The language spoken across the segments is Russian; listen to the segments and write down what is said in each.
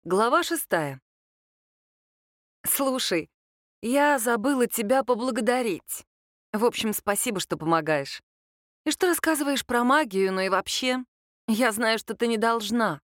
Глава 6. Слушай, я забыла тебя поблагодарить. В общем, спасибо, что помогаешь. И что рассказываешь про магию, но и вообще. Я знаю, что ты не должна.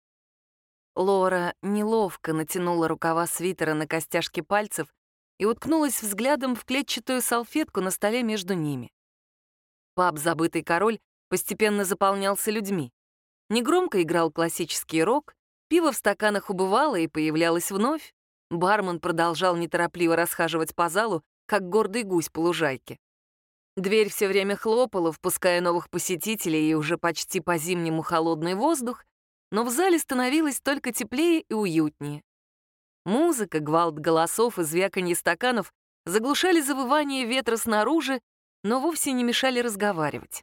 Лора неловко натянула рукава свитера на костяшки пальцев и уткнулась взглядом в клетчатую салфетку на столе между ними. Паб «Забытый король» постепенно заполнялся людьми. Негромко играл классический рок, пиво в стаканах убывало и появлялось вновь. Бармен продолжал неторопливо расхаживать по залу, как гордый гусь по лужайке. Дверь все время хлопала, впуская новых посетителей и уже почти по-зимнему холодный воздух, но в зале становилось только теплее и уютнее. Музыка, гвалт голосов и звяканье стаканов заглушали завывание ветра снаружи, но вовсе не мешали разговаривать.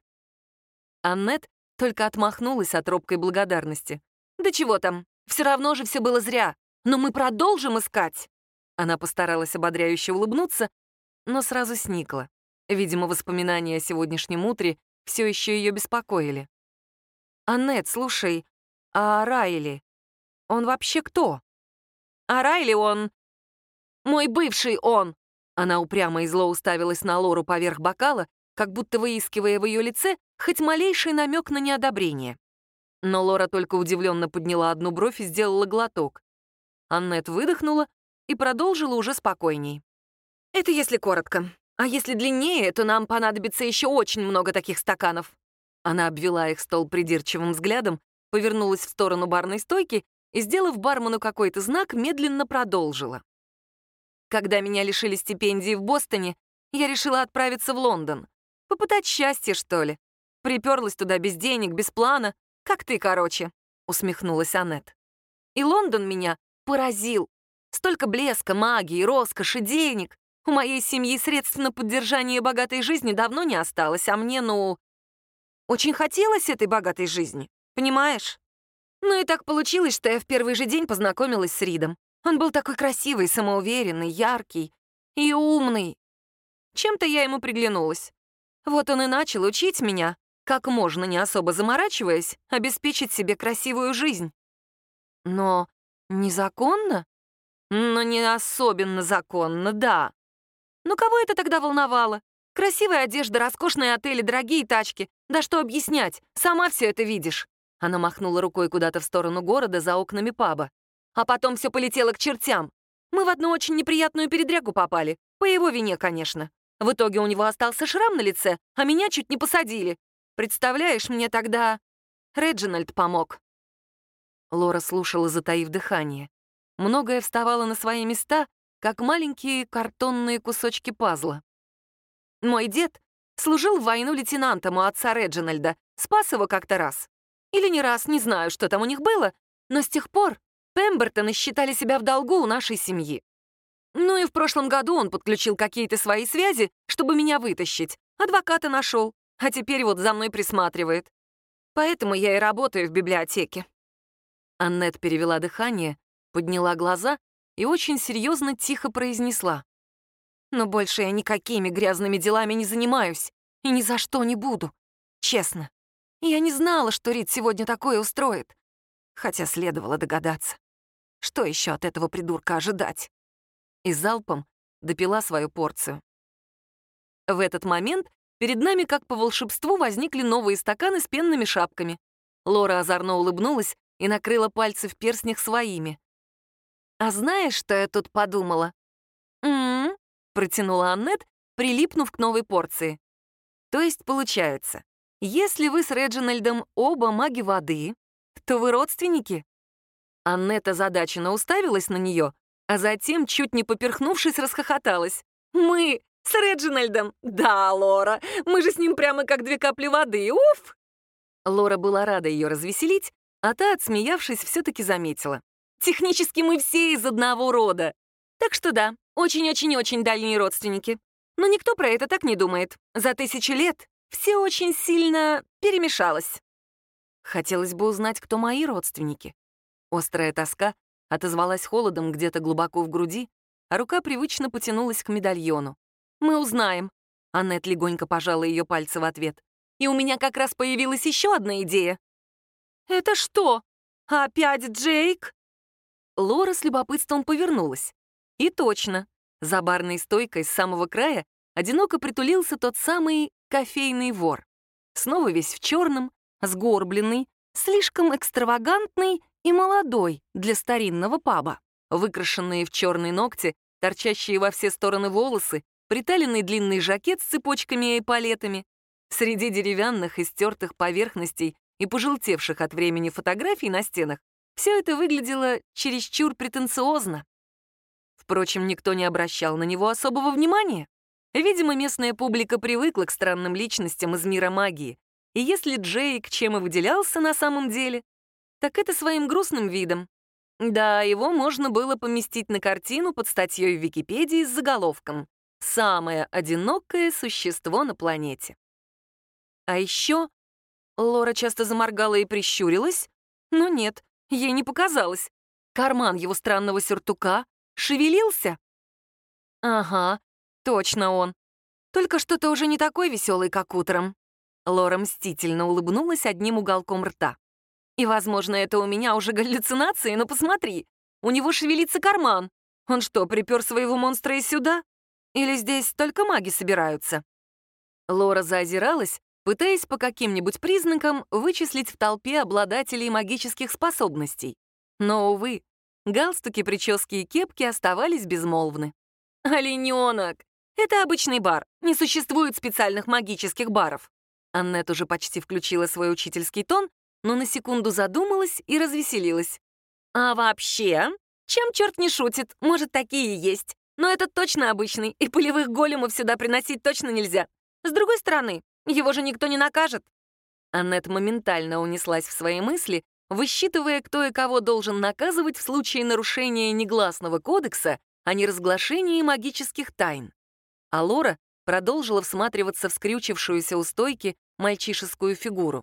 Аннет только отмахнулась от робкой благодарности. «Да чего там, все равно же все было зря, но мы продолжим искать!» Она постаралась ободряюще улыбнуться, но сразу сникла. Видимо, воспоминания о сегодняшнем утре все еще ее беспокоили. «Аннет, слушай, а Райли, он вообще кто?» «А Райли он... мой бывший он!» Она упрямо и зло уставилась на Лору поверх бокала, как будто выискивая в ее лице хоть малейший намек на неодобрение. Но Лора только удивленно подняла одну бровь и сделала глоток. Аннет выдохнула и продолжила уже спокойней. «Это если коротко. А если длиннее, то нам понадобится еще очень много таких стаканов». Она обвела их стол придирчивым взглядом, повернулась в сторону барной стойки и, сделав бармену какой-то знак, медленно продолжила. «Когда меня лишили стипендии в Бостоне, я решила отправиться в Лондон. Попытать счастье, что ли. Приперлась туда без денег, без плана. Как ты, короче», — усмехнулась Аннет. «И Лондон меня поразил. Столько блеска, магии, роскоши, денег. У моей семьи средств на поддержание богатой жизни давно не осталось, а мне, очень хотелось этой богатой жизни, понимаешь? Ну и так получилось, что я в первый же день познакомилась с Ридом. Он был такой красивый, самоуверенный, яркий и умный. Чем-то я ему приглянулась. Вот он и начал учить меня, как можно, не особо заморачиваясь, обеспечить себе красивую жизнь. Но незаконно? Но не особенно законно, да. Но кого это тогда волновало? Красивая одежда, роскошные отели, дорогие тачки. Да что объяснять, сама все это видишь. Она махнула рукой куда-то в сторону города за окнами паба. А потом все полетело к чертям. Мы в одну очень неприятную передрягу попали. По его вине, конечно. В итоге у него остался шрам на лице, а меня чуть не посадили. Представляешь, мне тогда Реджинальд помог. Лора слушала, затаив дыхание. Многое вставало на свои места, как маленькие картонные кусочки пазла. Мой дед служил в войну лейтенантом у отца Реджинальда, спас его как-то раз. Или не раз, не знаю, что там у них было, но с тех пор Пембертоны считали себя в долгу у нашей семьи. Ну и в прошлом году он подключил какие-то свои связи, чтобы меня вытащить. Адвоката нашел, а теперь вот за мной присматривает. Поэтому я и работаю в библиотеке». Аннет перевела дыхание, подняла глаза и очень серьезно тихо произнесла. «Но больше я никакими грязными делами не занимаюсь и ни за что не буду. Честно. Я не знала, что Рид сегодня такое устроит. Хотя следовало догадаться. Что еще от этого придурка ожидать?» И залпом допила свою порцию. В этот момент перед нами, как по волшебству, возникли новые стаканы с пенными шапками. Лора озорно улыбнулась и накрыла пальцы в перстнях своими. «А знаешь, что я тут подумала?» «М-м-м», протянула Аннет, прилипнув к новой порции. «То есть, получается, если вы с Реджинальдом оба маги воды, то вы родственники?» Аннет озадаченно уставилась на нее, а затем, чуть не поперхнувшись, расхохоталась. «Мы с Реджинальдом? Да, Лора, мы же с ним прямо как две капли воды, уф!» Лора была рада ее развеселить, а та, отсмеявшись, все-таки заметила. «Технически мы все из одного рода. Так что да, очень-очень-очень дальние родственники. Но никто про это так не думает. За 1000 лет все очень сильно перемешалось». Хотелось бы узнать, кто мои родственники. Острая тоска отозвалась холодом где-то глубоко в груди, а рука привычно потянулась к медальону. «Мы узнаем». Аннет легонько пожала ее пальцы в ответ. «И у меня как раз появилась еще одна идея». «Это что? Опять Джейк?» Лора с любопытством повернулась. И точно, за барной стойкой с самого края одиноко притулился тот самый кофейный вор. Снова весь в черном, сгорбленный, слишком экстравагантный и молодой для старинного паба. Выкрашенные в черные ногти, торчащие во все стороны волосы, приталенный длинный жакет с цепочками и эполетами. Среди деревянных и стертых поверхностей и пожелтевших от времени фотографий на стенах все это выглядело чересчур претенциозно. Впрочем, никто не обращал на него особого внимания. Видимо, местная публика привыкла к странным личностям из мира магии, и если Джейк чем и выделялся на самом деле, так это своим грустным видом. Да, его можно было поместить на картину под статьей в Википедии с заголовком «Самое одинокое существо на планете». А еще Лора часто заморгала и прищурилась, но нет, ей не показалось. Карман его странного сюртука шевелился. Ага, точно он. Только что-то уже не такой веселый, как утром. Лора мстительно улыбнулась одним уголком рта. И, возможно, это у меня уже галлюцинации, но посмотри, у него шевелится карман. Он что, припер своего монстра и сюда? Или здесь только маги собираются? Лора заозиралась, пытаясь по каким-нибудь признакам вычислить в толпе обладателей магических способностей. Но, увы, галстуки, прически и кепки оставались безмолвны. «Олененок! Это обычный бар. Не существует специальных магических баров». Аннет уже почти включила свой учительский тон, но на секунду задумалась и развеселилась. «А вообще, чем черт не шутит, может, такие и есть. Но этот точно обычный, и полевых големов сюда приносить точно нельзя. С другой стороны, его же никто не накажет». Аннет моментально унеслась в свои мысли, высчитывая, кто и кого должен наказывать в случае нарушения негласного кодекса о неразглашении магических тайн. А Лора продолжила всматриваться в скрючившуюся у стойки мальчишескую фигуру.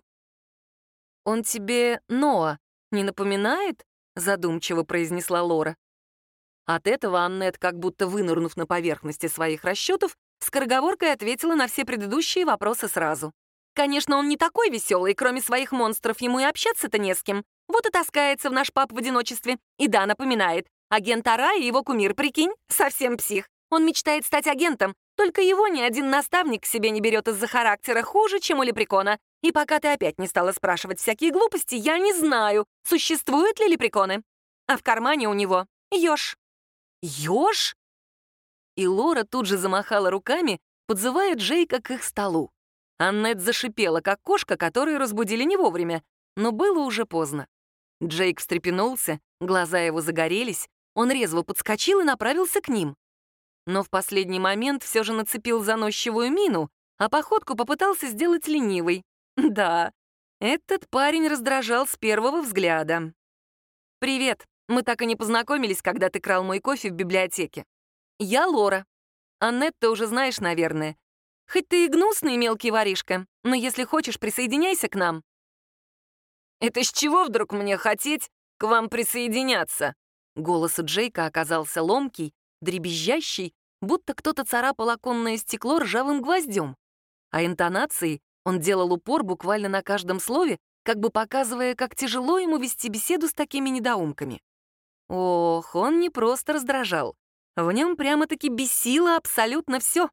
«Он тебе Ноа не напоминает?» — задумчиво произнесла Лора. От этого Аннет, как будто вынырнув на поверхности своих расчетов, скороговоркой ответила на все предыдущие вопросы сразу. «Конечно, он не такой веселый, кроме своих монстров, ему и общаться-то не с кем. Вот и таскается в наш паб в одиночестве. И да, напоминает. Агент Ара и его кумир, прикинь, совсем псих. Он мечтает стать агентом, только его ни один наставник к себе не берет из-за характера хуже, чем у лепрекона. И пока ты опять не стала спрашивать всякие глупости, я не знаю, существуют ли лепреконы. А в кармане у него ёж». «Ёж?» И Лора тут же замахала руками, подзывая Джейка к их столу. Аннет зашипела, как кошка, которую разбудили не вовремя, но было уже поздно. Джейк встрепенулся, глаза его загорелись, он резво подскочил и направился к ним. Но в последний момент все же нацепил заносчивую мину, а походку попытался сделать ленивой. Да, этот парень раздражал с первого взгляда. «Привет, мы так и не познакомились, когда ты крал мой кофе в библиотеке. Я Лора. Аннет ты уже знаешь, наверное. Хоть ты и гнусный мелкий воришка, но если хочешь, присоединяйся к нам». «Это с чего вдруг мне хотеть к вам присоединяться?» Голос у Джейка оказался ломкий, дребезжащий, будто кто-то царапал оконное стекло ржавым гвоздем. А интонацией он делал упор буквально на каждом слове, как бы показывая, как тяжело ему вести беседу с такими недоумками. Ох, он не просто раздражал. В нем прямо-таки бесило абсолютно все.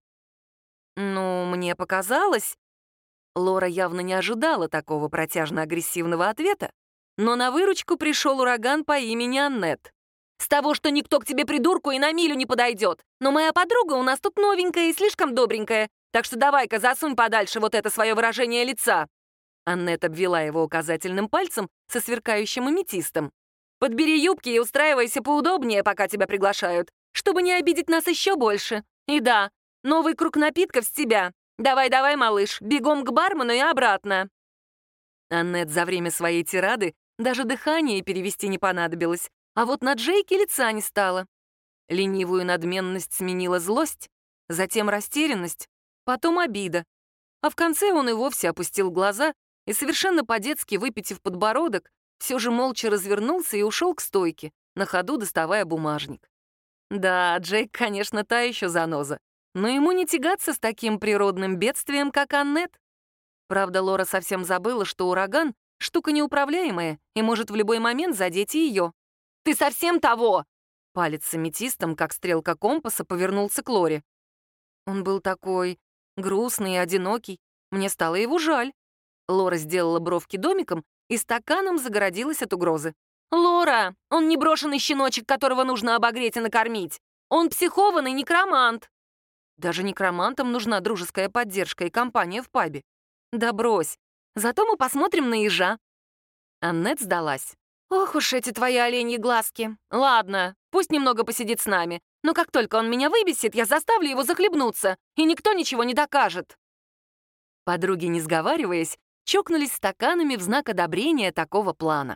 «Ну, мне показалось...» Лора явно не ожидала такого протяжно-агрессивного ответа, но на выручку пришел ураган по имени Аннет. «С того, что никто к тебе, придурку, и на милю не подойдет. Но моя подруга у нас тут новенькая и слишком добренькая, так что давай-ка засунь подальше вот это свое выражение лица». Аннет обвела его указательным пальцем со сверкающим аметистом. «Подбери юбки и устраивайся поудобнее, пока тебя приглашают, чтобы не обидеть нас еще больше. И да, новый круг напитков с тебя. Давай-давай, малыш, бегом к бармену и обратно». Аннет за время своей тирады даже дыхание перевести не понадобилось, а вот на Джейке лица не стало. Ленивую надменность сменила злость, затем растерянность, потом обида. А в конце он и вовсе опустил глаза и, совершенно по-детски выпитив подбородок, все же молча развернулся и ушел к стойке, на ходу доставая бумажник. Да, Джейк, конечно, та еще заноза, но ему не тягаться с таким природным бедствием, как Аннет. Правда, Лора совсем забыла, что ураган — штука неуправляемая и может в любой момент задеть и ее. Ты совсем того?» Палец с аметистом, как стрелка компаса, повернулся к Лоре. Он был такой грустный и одинокий. Мне стало его жаль. Лора сделала бровки домиком и стаканом загородилась от угрозы. «Лора, он не брошенный щеночек, которого нужно обогреть и накормить. Он психованный некромант». Даже некромантам нужна дружеская поддержка и компания в пабе. Да брось. Зато мы посмотрим на ежа. Аннет сдалась. «Ох уж эти твои оленьи глазки. Ладно, пусть немного посидит с нами, но как только он меня выбесит, я заставлю его захлебнуться, и никто ничего не докажет». Подруги, не сговариваясь, чокнулись стаканами в знак одобрения такого плана.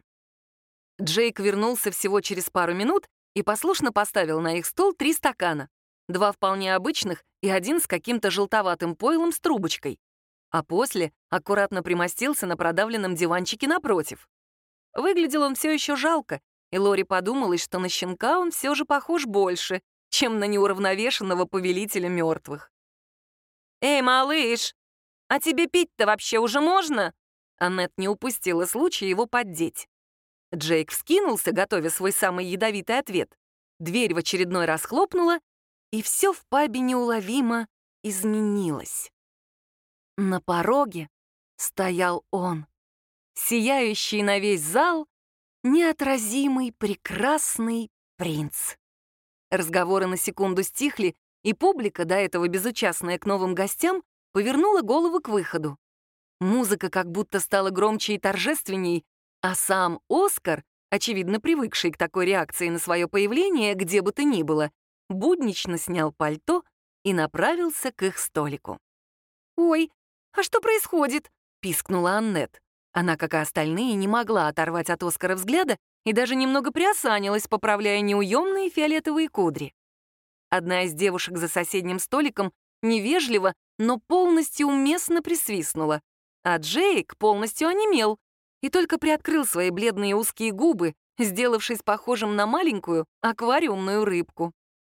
Джейк вернулся всего через пару минут и послушно поставил на их стол 3 стакана. 2 вполне обычных и 1 с каким-то желтоватым пойлом с трубочкой. А после аккуратно примостился на продавленном диванчике напротив. Выглядел он все еще жалко, и Лори подумалось, что на щенка он все же похож больше, чем на неуравновешенного повелителя мертвых. «Эй, малыш, а тебе пить-то вообще уже можно?» Аннет не упустила случая его поддеть. Джейк вскинулся, готовя свой самый ядовитый ответ. Дверь в очередной раз хлопнула, и все в пабе неуловимо изменилось. На пороге стоял он, сияющий на весь зал, неотразимый прекрасный принц. Разговоры на секунду стихли, и публика, до этого безучастная к новым гостям, повернула голову к выходу. Музыка как будто стала громче и торжественней, а сам Оскар, очевидно привыкший к такой реакции на свое появление, где бы то ни было, буднично снял пальто и направился к их столику. «Ой, а что происходит?» — пискнула Аннет. Она, как и остальные, не могла оторвать от Оскара взгляда и даже немного приосанилась, поправляя неуемные фиолетовые кудри. Одна из девушек за соседним столиком невежливо, но полностью уместно присвистнула, а Джейк полностью онемел и только приоткрыл свои бледные узкие губы, сделавшись похожим на маленькую аквариумную рыбку.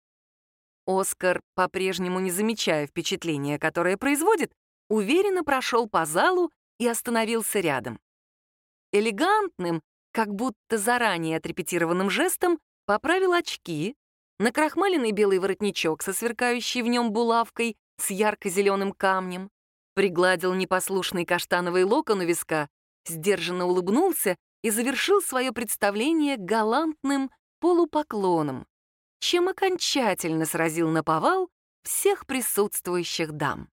Оскар, по-прежнему не замечая впечатления, которое производит, уверенно прошел по залу и остановился рядом. Элегантным, как будто заранее отрепетированным жестом, поправил очки, накрахмаленный белый воротничок со сверкающей в нем булавкой с ярко-зеленым камнем, пригладил непослушный каштановый локон у виска, сдержанно улыбнулся и завершил свое представление галантным полупоклоном, чем окончательно сразил наповал всех присутствующих дам.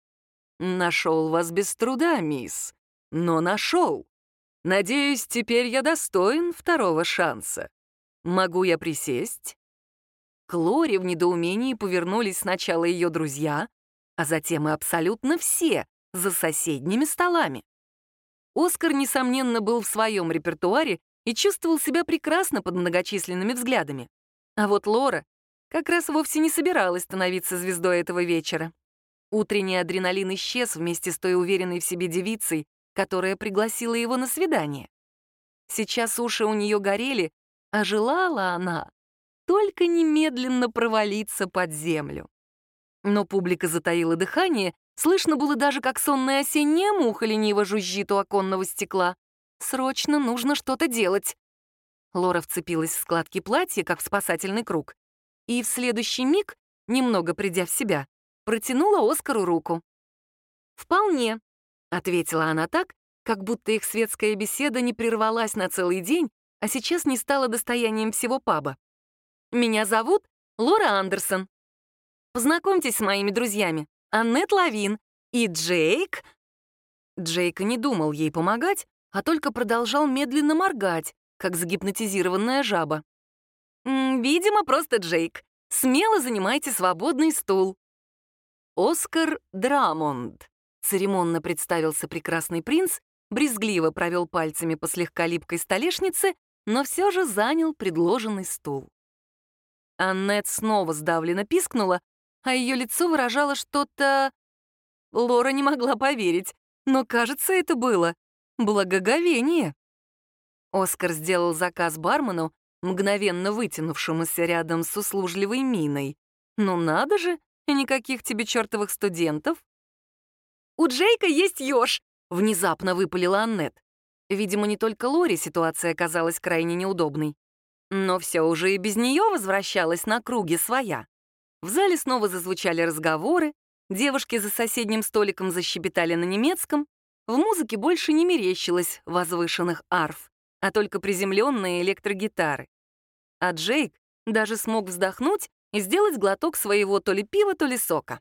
«Нашел вас без труда, мисс, но нашел. Надеюсь, теперь я достоин второго шанса. Могу я присесть?» К Лоре в недоумении повернулись сначала ее друзья, а затем и абсолютно все за соседними столами. Оскар, несомненно, был в своем репертуаре и чувствовал себя прекрасно под многочисленными взглядами. А вот Лора как раз вовсе не собиралась становиться звездой этого вечера. Утренний адреналин исчез вместе с той уверенной в себе девицей, которая пригласила его на свидание. Сейчас уши у нее горели, а желала она только немедленно провалиться под землю. Но публика затаила дыхание, слышно было даже, как сонная осенняя муха лениво жужжит у оконного стекла. Срочно нужно что-то делать. Лора вцепилась в складки платья, как в спасательный круг, и в следующий миг, немного придя в себя, протянула Оскару руку. «Вполне», — ответила она так, как будто их светская беседа не прервалась на целый день, а сейчас не стала достоянием всего паба. «Меня зовут Лора Андерсон. Познакомьтесь с моими друзьями, Аннет Лавин и Джейк». Джейк не думал ей помогать, а только продолжал медленно моргать, как загипнотизированная жаба. «Видимо, просто Джейк. Смело занимайте свободный стул». «Оскар Драмонд», — церемонно представился прекрасный принц, брезгливо провел пальцами по слегка липкой столешнице, но все же занял предложенный стул. Аннет снова сдавленно пискнула, а ее лицо выражало что-то... Лора не могла поверить, но, кажется, это было благоговение. Оскар сделал заказ бармену, мгновенно вытянувшемуся рядом с услужливой миной. «Ну надо же, никаких тебе чертовых студентов!» «У Джейка есть ёж!» — внезапно выпалила Аннет. Видимо, не только Лоре ситуация оказалась крайне неудобной. Но все уже и без нее возвращалась на круги своя. В зале снова зазвучали разговоры, девушки за соседним столиком защебетали на немецком, в музыке больше не мерещилось возвышенных арф, а только приземленные электрогитары. А Джейк даже смог вздохнуть и сделать глоток своего то ли пива, то ли сока.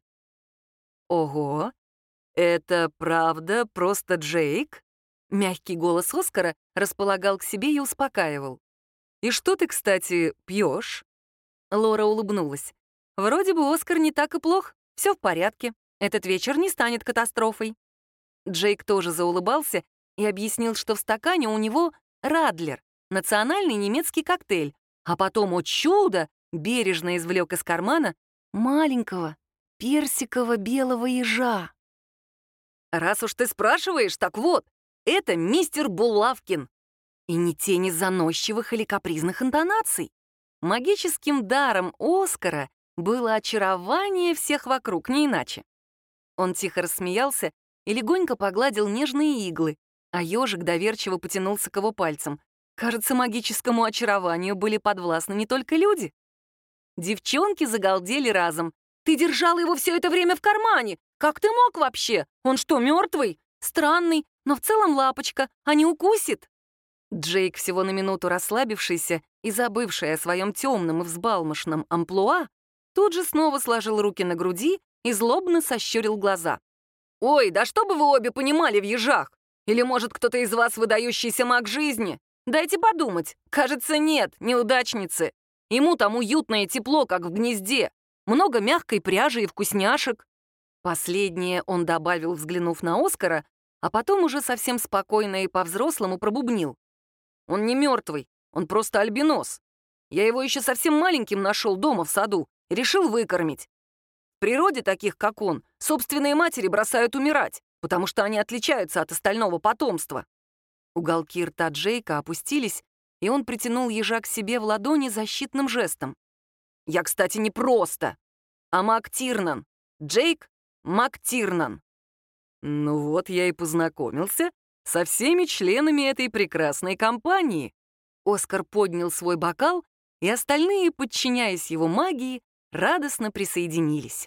«Ого, это правда просто Джейк?» Мягкий голос Оскара располагал к себе и успокаивал. «И что ты, кстати, пьешь?» Лора улыбнулась. «Вроде бы Оскар не так и плох, все в порядке, этот вечер не станет катастрофой». Джейк тоже заулыбался и объяснил, что в стакане у него Радлер, национальный немецкий коктейль, а потом, о чудо, бережно извлек из кармана маленького персиково-белого ежа. «Раз уж ты спрашиваешь, так вот, это мистер Булавкин». И ни тени заносчивых или капризных интонаций. Магическим даром Оскара было очарование всех вокруг, не иначе. Он тихо рассмеялся и легонько погладил нежные иглы, а ежик доверчиво потянулся к его пальцам. Кажется, магическому очарованию были подвластны не только люди. Девчонки загалдели разом. «Ты держал его все это время в кармане! Как ты мог вообще? Он что, мертвый? Странный, но в целом лапочка, а не укусит?» Джейк, всего на минуту расслабившийся и забывший о своем темном и взбалмошном амплуа, тут же снова сложил руки на груди и злобно сощурил глаза. «Ой, да что бы вы обе понимали в ежах? Или, может, кто-то из вас выдающийся маг жизни? Дайте подумать. Кажется, нет, неудачницы. Ему там уютно и тепло, как в гнезде. Много мягкой пряжи и вкусняшек». Последнее он добавил, взглянув на Оскара, а потом уже совсем спокойно и по-взрослому пробубнил. «Он не мертвый, он просто альбинос. Я его еще совсем маленьким нашел дома в саду и решил выкормить. В природе таких, как он, собственные матери бросают умирать, потому что они отличаются от остального потомства». Уголки рта Джейка опустились, и он притянул ежа к себе в ладони защитным жестом. «Я, кстати, не просто, а МакТирнан. Джейк МакТирнан». «Ну вот я и познакомился со всеми членами этой прекрасной компании». Оскар поднял свой бокал, и остальные, подчиняясь его магии, радостно присоединились.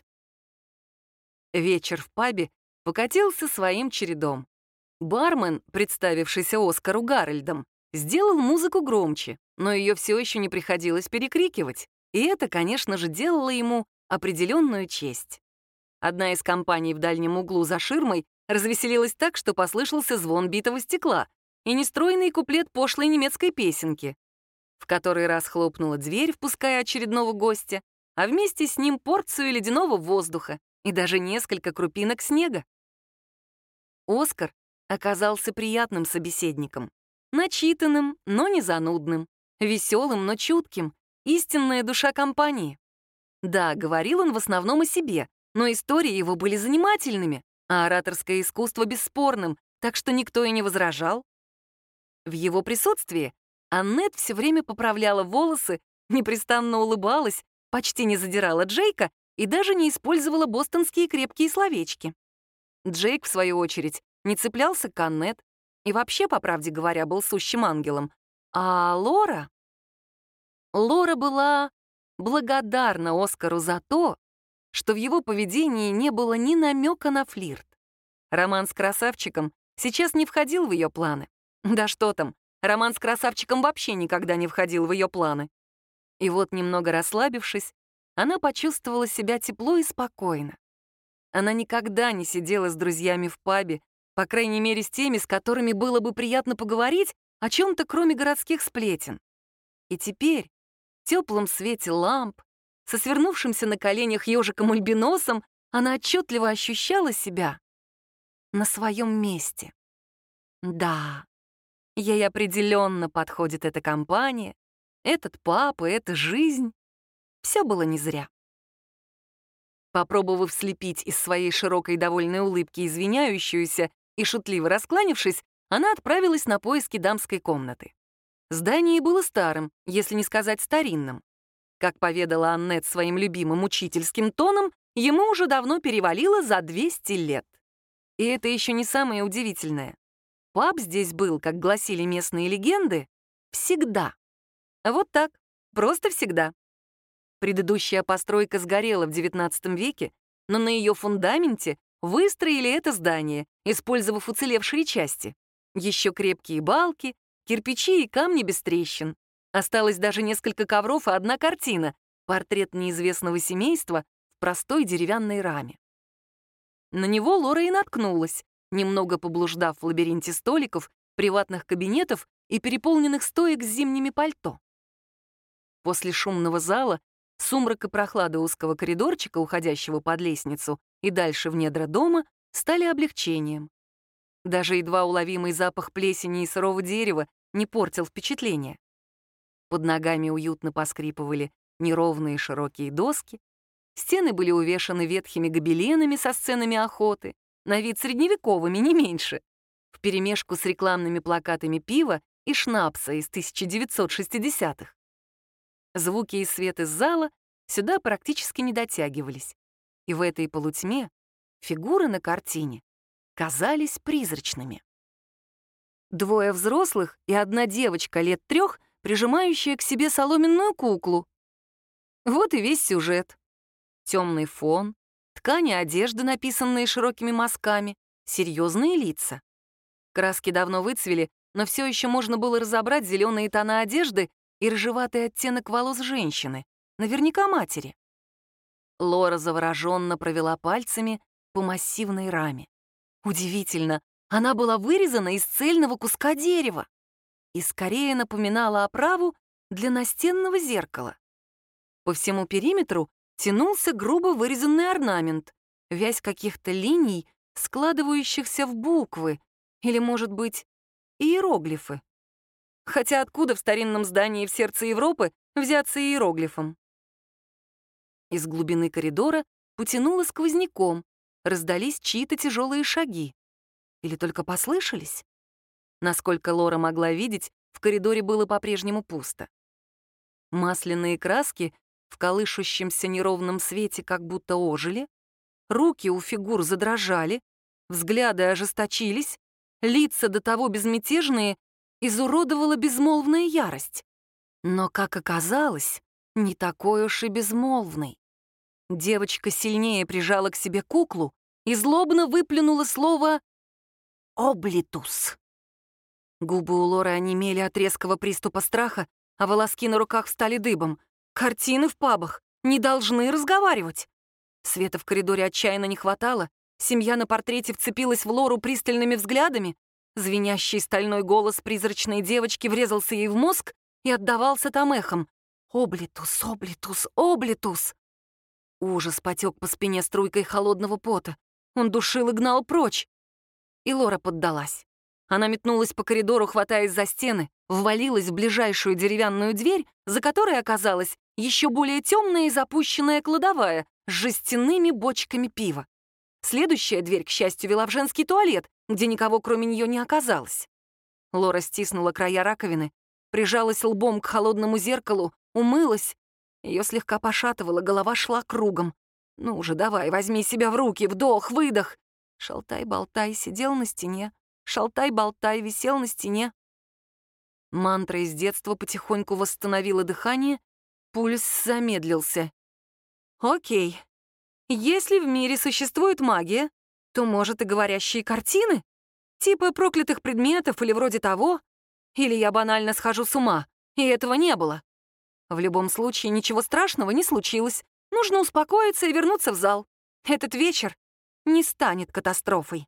Вечер в пабе покатился своим чередом. Бармен, представившийся Оскару Гарольдом, сделал музыку громче, но ее все еще не приходилось перекрикивать, и это, конечно же, делало ему определенную честь. Одна из компаний в дальнем углу за ширмой развеселилась так, что послышался звон битого стекла и нестройный куплет пошлой немецкой песенки. В который раз хлопнула дверь, впуская очередного гостя, а вместе с ним порцию ледяного воздуха и даже несколько крупинок снега. Оскар оказался приятным собеседником, начитанным, но не занудным, веселым, но чутким, истинная душа компании. Да, говорил он в основном о себе, но истории его были занимательными, а ораторское искусство бесспорным, так что никто и не возражал. В его присутствии Аннет все время поправляла волосы, непрестанно улыбалась, почти не задирала Джейка и даже не использовала бостонские крепкие словечки. Джейк, в свою очередь, не цеплялся к Аннет и вообще, по правде говоря, был сущим ангелом. А Лора? Лора была благодарна Оскару за то, что в его поведении не было ни намека на флирт. Роман с красавчиком сейчас не входил в ее планы. Да что там, роман с красавчиком вообще никогда не входил в ее планы. И вот, немного расслабившись, она почувствовала себя тепло и спокойно. Она никогда не сидела с друзьями в пабе, по крайней мере, с теми, с которыми было бы приятно поговорить о чем-то, кроме городских сплетен. И теперь, в теплом свете ламп, со свернувшимся на коленях ежиком-альбиносом, она отчетливо ощущала себя на своем месте. Да, ей определенно подходит эта компания, этот пап и эта жизнь. Все было не зря. Попробовав слепить из своей широкой довольной улыбки извиняющуюся и шутливо раскланившись, она отправилась на поиски дамской комнаты. Здание было старым, если не сказать старинным. Как поведала Аннет своим любимым учительским тоном, ему уже давно перевалило за 200 лет. И это еще не самое удивительное. Паб здесь был, как гласили местные легенды, всегда. Вот так, просто всегда. Предыдущая постройка сгорела в XIX веке, но на ее фундаменте выстроили это здание, использовав уцелевшие части. Еще крепкие балки, кирпичи и камни без трещин. Осталось даже несколько ковров и одна картина — портрет неизвестного семейства в простой деревянной раме. На него Лора и наткнулась, немного поблуждав в лабиринте столиков, приватных кабинетов и переполненных стоек с зимними пальто. После шумного зала сумрак и прохлада узкого коридорчика, уходящего под лестницу, и дальше в недра дома, стали облегчением. Даже едва уловимый запах плесени и сырого дерева не портил впечатление. Под ногами уютно поскрипывали неровные широкие доски, стены были увешаны ветхими гобеленами со сценами охоты, на вид средневековыми, не меньше, вперемешку с рекламными плакатами пива и шнапса из 1960-х. Звуки и свет из зала сюда практически не дотягивались, и в этой полутьме фигуры на картине казались призрачными. Двое взрослых и одна девочка лет 3, прижимающая к себе соломенную куклу. Вот и весь сюжет. Темный фон, ткани одежды, написанные широкими мазками, серьезные лица. Краски давно выцвели, но все еще можно было разобрать зеленые тона одежды и рыжеватый оттенок волос женщины, наверняка матери. Лора завороженно провела пальцами по массивной раме. Удивительно, она была вырезана из цельного куска дерева и скорее напоминала оправу для настенного зеркала. По всему периметру тянулся грубо вырезанный орнамент, вязь каких-то линий, складывающихся в буквы, или, может быть, иероглифы. Хотя откуда в старинном здании в сердце Европы взяться иероглифом? Из глубины коридора потянуло сквозняком, раздались чьи-то тяжелые шаги. Или только послышались? Насколько Лора могла видеть, в коридоре было по-прежнему пусто. Масляные краски в колышущемся неровном свете как будто ожили, руки у фигур задрожали, взгляды ожесточились, лица до того безмятежные изуродовала безмолвная ярость. Но, как оказалось, не такой уж и безмолвный. Девочка сильнее прижала к себе куклу и злобно выплюнула слово «облитус». Губы у Лоры онемели от резкого приступа страха, а волоски на руках встали дыбом. Картины в пабах не должны разговаривать. Света в коридоре отчаянно не хватало, семья на портрете вцепилась в Лору пристальными взглядами, звенящий стальной голос призрачной девочки врезался ей в мозг и отдавался там эхом. «Облитус, облитус, облитус!» Ужас потек по спине струйкой холодного пота. Он душил и гнал прочь. И Лора поддалась. Она метнулась по коридору, хватаясь за стены, ввалилась в ближайшую деревянную дверь, за которой оказалась еще более темная и запущенная кладовая с жестяными бочками пива. Следующая дверь, к счастью, вела в женский туалет, где никого кроме нее не оказалось. Лора стиснула края раковины, прижалась лбом к холодному зеркалу, умылась. Ее слегка пошатывало, голова шла кругом. «Ну уже давай, возьми себя в руки, вдох, выдох!» Шалтай-болтай сидел на стене, шалтай-болтай висел на стене. Мантра из детства потихоньку восстановила дыхание, пульс замедлился. «Окей. Если в мире существует магия, то, может, и говорящие картины? Типа проклятых предметов или вроде того? Или я банально схожу с ума, и этого не было? В любом случае, ничего страшного не случилось. Нужно успокоиться и вернуться в зал. Этот вечер не станет катастрофой».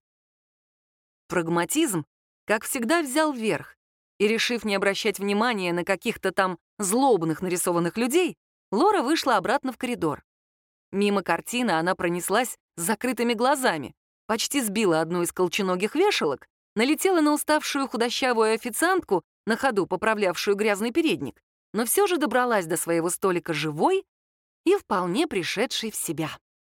Прагматизм, как всегда, взял верх, и, решив не обращать внимания на каких-то там злобных нарисованных людей, Лора вышла обратно в коридор. Мимо картины она пронеслась с закрытыми глазами, почти сбила одну из колченогих вешалок, налетела на уставшую худощавую официантку, на ходу поправлявшую грязный передник, но все же добралась до своего столика живой и вполне пришедшей в себя.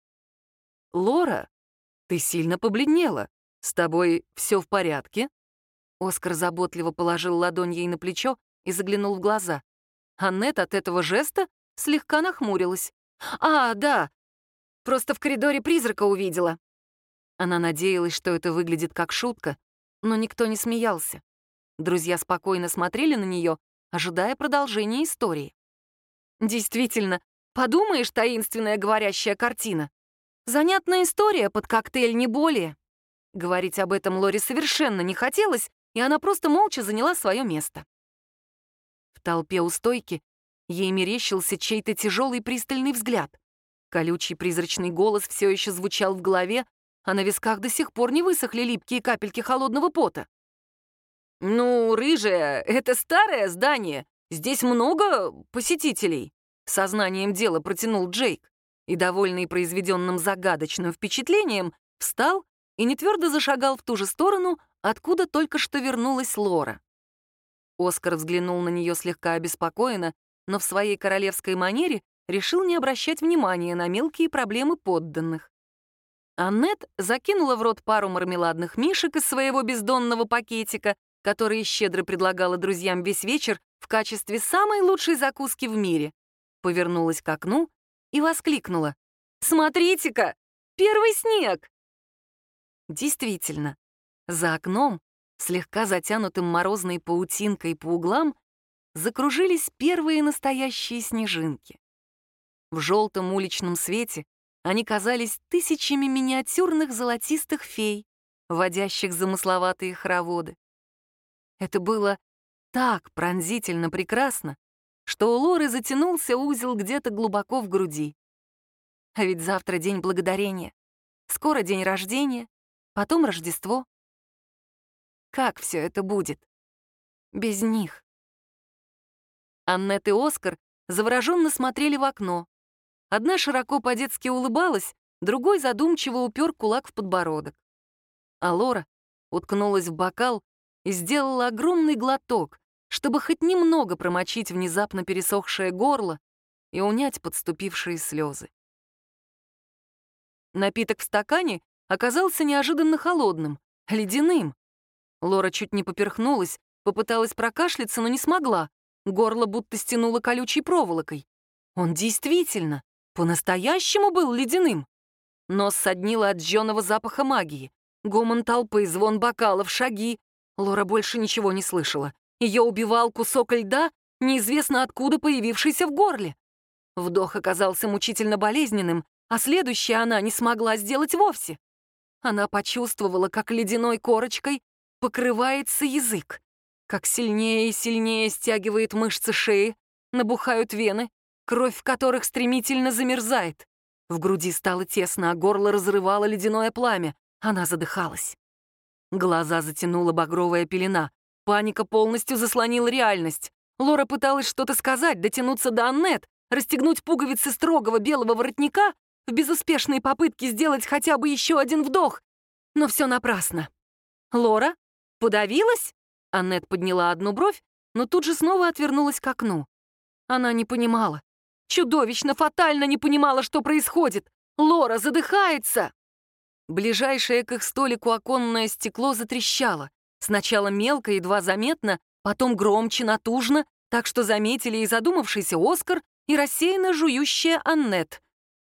«Лора, ты сильно побледнела. С тобой все в порядке?» Оскар заботливо положил ладонь ей на плечо и заглянул в глаза. Аннет от этого жеста слегка нахмурилась. «А, да, просто в коридоре призрака увидела». Она надеялась, что это выглядит как шутка, но никто не смеялся. Друзья спокойно смотрели на нее, ожидая продолжения истории. Действительно, подумаешь, таинственная говорящая картина. Занятная история под коктейль, не более. Говорить об этом Лоре совершенно не хотелось, и она просто молча заняла свое место. В толпе у стойки ей мерещился чей-то тяжелый пристальный взгляд. Колючий призрачный голос все еще звучал в голове, а на висках до сих пор не высохли липкие капельки холодного пота. «Ну, рыжая, это старое здание. Здесь много посетителей», — сознанием дела протянул Джейк и, довольный произведенным загадочным впечатлением, встал и нетвердо зашагал в ту же сторону, откуда только что вернулась Лора. Оскар взглянул на нее слегка обеспокоенно, но в своей королевской манере решил не обращать внимания на мелкие проблемы подданных. Аннет закинула в рот пару мармеладных мишек из своего бездонного пакетика, которые щедро предлагала друзьям весь вечер в качестве самой лучшей закуски в мире, повернулась к окну и воскликнула: «Смотрите-ка, первый снег!» Действительно, за окном, слегка затянутым морозной паутинкой по углам, закружились первые настоящие снежинки. В желтом уличном свете они казались тысячами миниатюрных золотистых фей, водящих замысловатые хороводы. Это было так пронзительно прекрасно, что у Лоры затянулся узел где-то глубоко в груди. А ведь завтра день благодарения, скоро день рождения, потом Рождество. Как все это будет без них? Аннет и Оскар завороженно смотрели в окно. Одна широко по-детски улыбалась, другой задумчиво упер кулак в подбородок. А Лора уткнулась в бокал и сделала огромный глоток, чтобы хоть немного промочить внезапно пересохшее горло и унять подступившие слезы. Напиток в стакане оказался неожиданно холодным, ледяным. Лора чуть не поперхнулась, попыталась прокашляться, но не смогла. Горло будто стянуло колючей проволокой. Он действительно, по-настоящему был ледяным. Нос соднило от жженого запаха магии. Гомон толпы, звон бокалов, шаги. Лора больше ничего не слышала. Ее убивал кусок льда, неизвестно откуда появившийся в горле. Вдох оказался мучительно болезненным, а следующее она не смогла сделать вовсе. Она почувствовала, как ледяной корочкой покрывается язык, как сильнее и сильнее стягивает мышцы шеи, набухают вены, кровь в которых стремительно замерзает. В груди стало тесно, а горло разрывало ледяное пламя. Она задыхалась. Глаза затянула багровая пелена. Паника полностью заслонила реальность. Лора пыталась что-то сказать, дотянуться до Аннет, расстегнуть пуговицы строгого белого воротника в безуспешной попытке сделать хотя бы еще один вдох. Но все напрасно. «Лора? Подавилась?» Аннет подняла одну бровь, но тут же снова отвернулась к окну. Она не понимала. Чудовищно, фатально не понимала, что происходит. Лора задыхается! Ближайшее к их столику оконное стекло затрещало. Сначала мелко, едва заметно, потом громче, натужно, так что заметили и задумавшийся Оскар, и рассеянно жующая Аннет.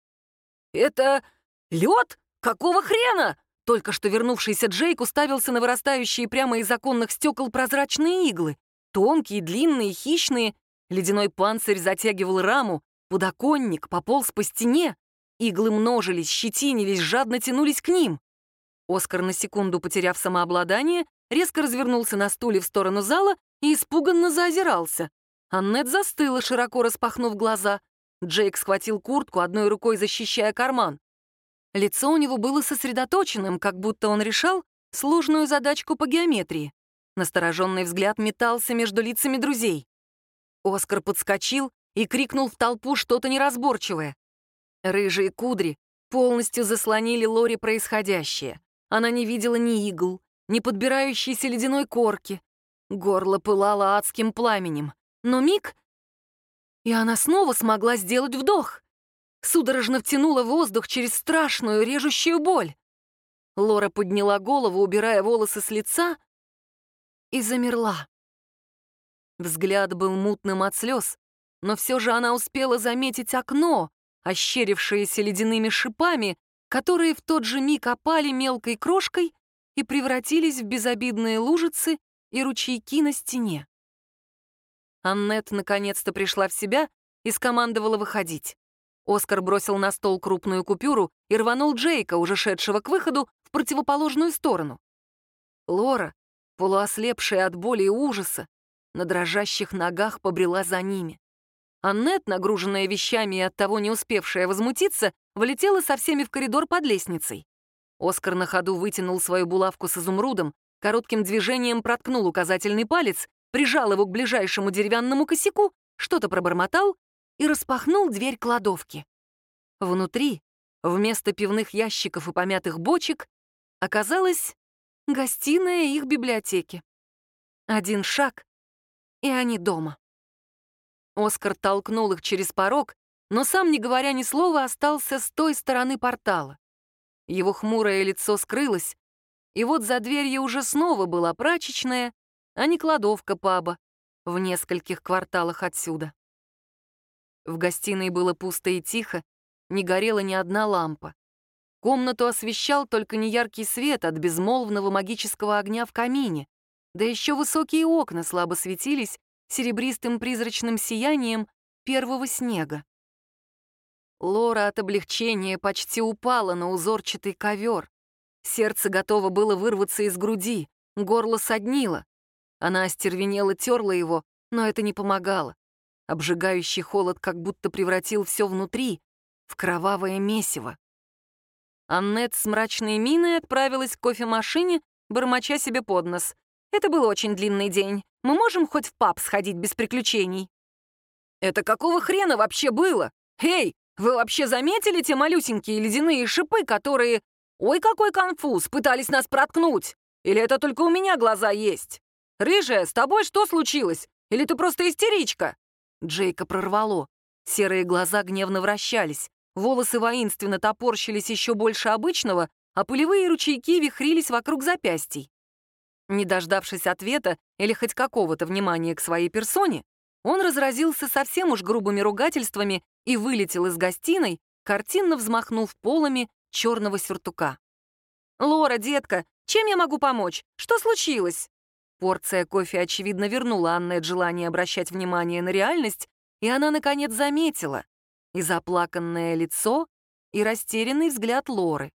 «Это лед? Какого хрена?» Только что вернувшийся Джейк уставился на вырастающие прямо из оконных стекол прозрачные иглы. Тонкие, длинные, хищные. Ледяной панцирь затягивал раму, подоконник пополз по стене. Иглы множились, щетинились, жадно тянулись к ним. Оскар, на секунду потеряв самообладание, резко развернулся на стуле в сторону зала и испуганно заозирался. Аннет застыла, широко распахнув глаза. Джейк схватил куртку, одной рукой защищая карман. Лицо у него было сосредоточенным, как будто он решал сложную задачку по геометрии. Настороженный взгляд метался между лицами друзей. Оскар подскочил и крикнул в толпу что-то неразборчивое. Рыжие кудри полностью заслонили Лоре происходящее. Она не видела ни игл, ни подбирающейся ледяной корки. Горло пылало адским пламенем. Но миг, и она снова смогла сделать вдох. Судорожно втянула воздух через страшную режущую боль. Лора подняла голову, убирая волосы с лица, и замерла. Взгляд был мутным от слез, но все же она успела заметить окно, ощерившееся ледяными шипами, которые в тот же миг опали мелкой крошкой и превратились в безобидные лужицы и ручейки на стене. Аннет наконец-то пришла в себя и скомандовала выходить. Оскар бросил на стол крупную купюру и рванул Джейка, уже шедшего к выходу, в противоположную сторону. Лора, полуослепшая от боли и ужаса, на дрожащих ногах побрела за ними. Аннет, нагруженная вещами и оттого не успевшая возмутиться, влетела со всеми в коридор под лестницей. Оскар на ходу вытянул свою булавку с изумрудом, коротким движением проткнул указательный палец, прижал его к ближайшему деревянному косяку, что-то пробормотал и распахнул дверь кладовки. Внутри, вместо пивных ящиков и помятых бочек, оказалась гостиная их библиотеки. Один шаг, и они дома. Оскар толкнул их через порог, но сам, не говоря ни слова, остался с той стороны портала. Его хмурое лицо скрылось, и вот за дверью уже снова была прачечная, а не кладовка паба, в нескольких кварталах отсюда. В гостиной было пусто и тихо, не горела ни одна лампа. Комнату освещал только неяркий свет от безмолвного магического огня в камине, да еще высокие окна слабо светились серебристым призрачным сиянием первого снега. Лора от облегчения почти упала на узорчатый ковер. Сердце готово было вырваться из груди, горло соднило. Она остервенело терла его, но это не помогало. Обжигающий холод как будто превратил все внутри в кровавое месиво. Аннет с мрачной миной отправилась к кофемашине, бормоча себе под нос. «Это был очень длинный день. Мы можем хоть в паб сходить без приключений?» «Это какого хрена вообще было? Эй, вы вообще заметили те малюсенькие ледяные шипы, которые... Ой, какой конфуз, пытались нас проткнуть? Или это только у меня глаза есть? Рыжая, с тобой что случилось? Или ты просто истеричка?» Джейка прорвало. Серые глаза гневно вращались, волосы воинственно топорщились еще больше обычного, а пылевые ручейки вихрились вокруг запястий. Не дождавшись ответа или хоть какого-то внимания к своей персоне, он разразился совсем уж грубыми ругательствами и вылетел из гостиной, картинно взмахнув полами черного сюртука. «Лора, детка, чем я могу помочь? Что случилось?» Порция кофе, очевидно, вернула Аннет желание обращать внимание на реальность, и она, наконец, заметила и заплаканное лицо, и растерянный взгляд Лоры.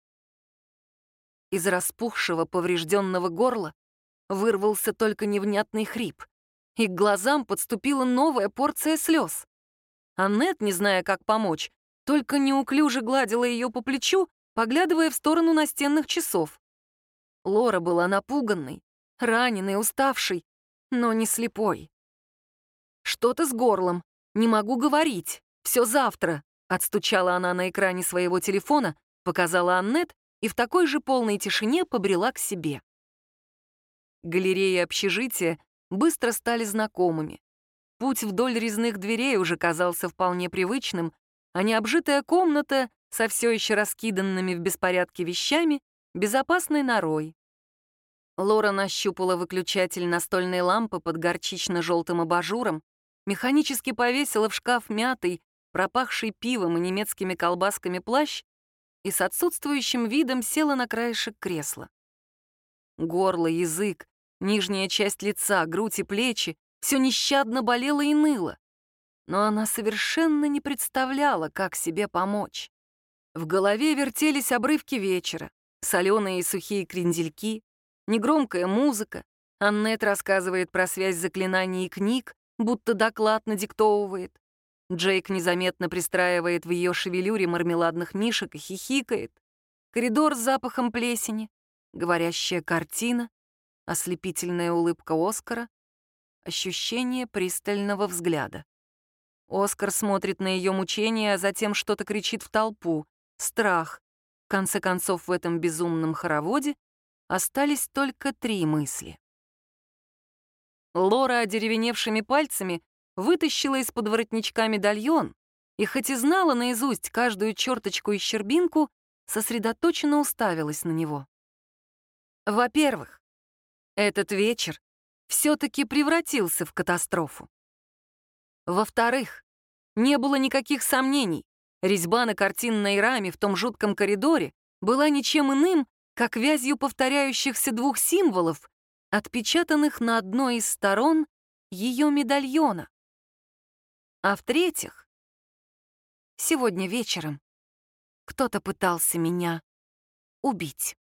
Из распухшего, поврежденного горла вырвался только невнятный хрип, и к глазам подступила новая порция слез. Аннет, не зная, как помочь, только неуклюже гладила ее по плечу, поглядывая в сторону настенных часов. Лора была напуганной, раненой, уставшей, но не слепой. «Что-то с горлом. Не могу говорить. Все завтра», — отстучала она на экране своего телефона, показала Аннет и в такой же полной тишине побрела к себе. Галереи общежития быстро стали знакомыми. Путь вдоль резных дверей уже казался вполне привычным, а необжитая комната со все еще раскиданными в беспорядке вещами — безопасной норой. Лора нащупала выключатель настольной лампы под горчично-желтым абажуром, механически повесила в шкаф мятый, пропахший пивом и немецкими колбасками плащ и с отсутствующим видом села на краешек кресла. Горло, язык, нижняя часть лица, грудь и плечи — все нещадно болело и ныло. Но она совершенно не представляла, как себе помочь. В голове вертелись обрывки вечера, соленые и сухие крендельки, негромкая музыка. Аннет рассказывает про связь заклинаний и книг, будто доклад надиктовывает. Джейк незаметно пристраивает в ее шевелюре мармеладных мишек и хихикает. Коридор с запахом плесени, говорящая картина, ослепительная улыбка Оскара, ощущение пристального взгляда. Оскар смотрит на ее мучения, а затем что-то кричит в толпу. Страх. В конце концов, в этом безумном хороводе остались только 3 мысли. Лора одеревеневшими пальцами вытащила из-под воротничка медальон и, хоть и знала наизусть каждую черточку и щербинку, сосредоточенно уставилась на него. Во-первых, этот вечер все-таки превратился в катастрофу. Во-вторых, не было никаких сомнений, резьба на картинной раме в том жутком коридоре была ничем иным, как вязью повторяющихся 2 символов, отпечатанных на одной из сторон ее медальона. А в-третьих, сегодня вечером кто-то пытался меня убить.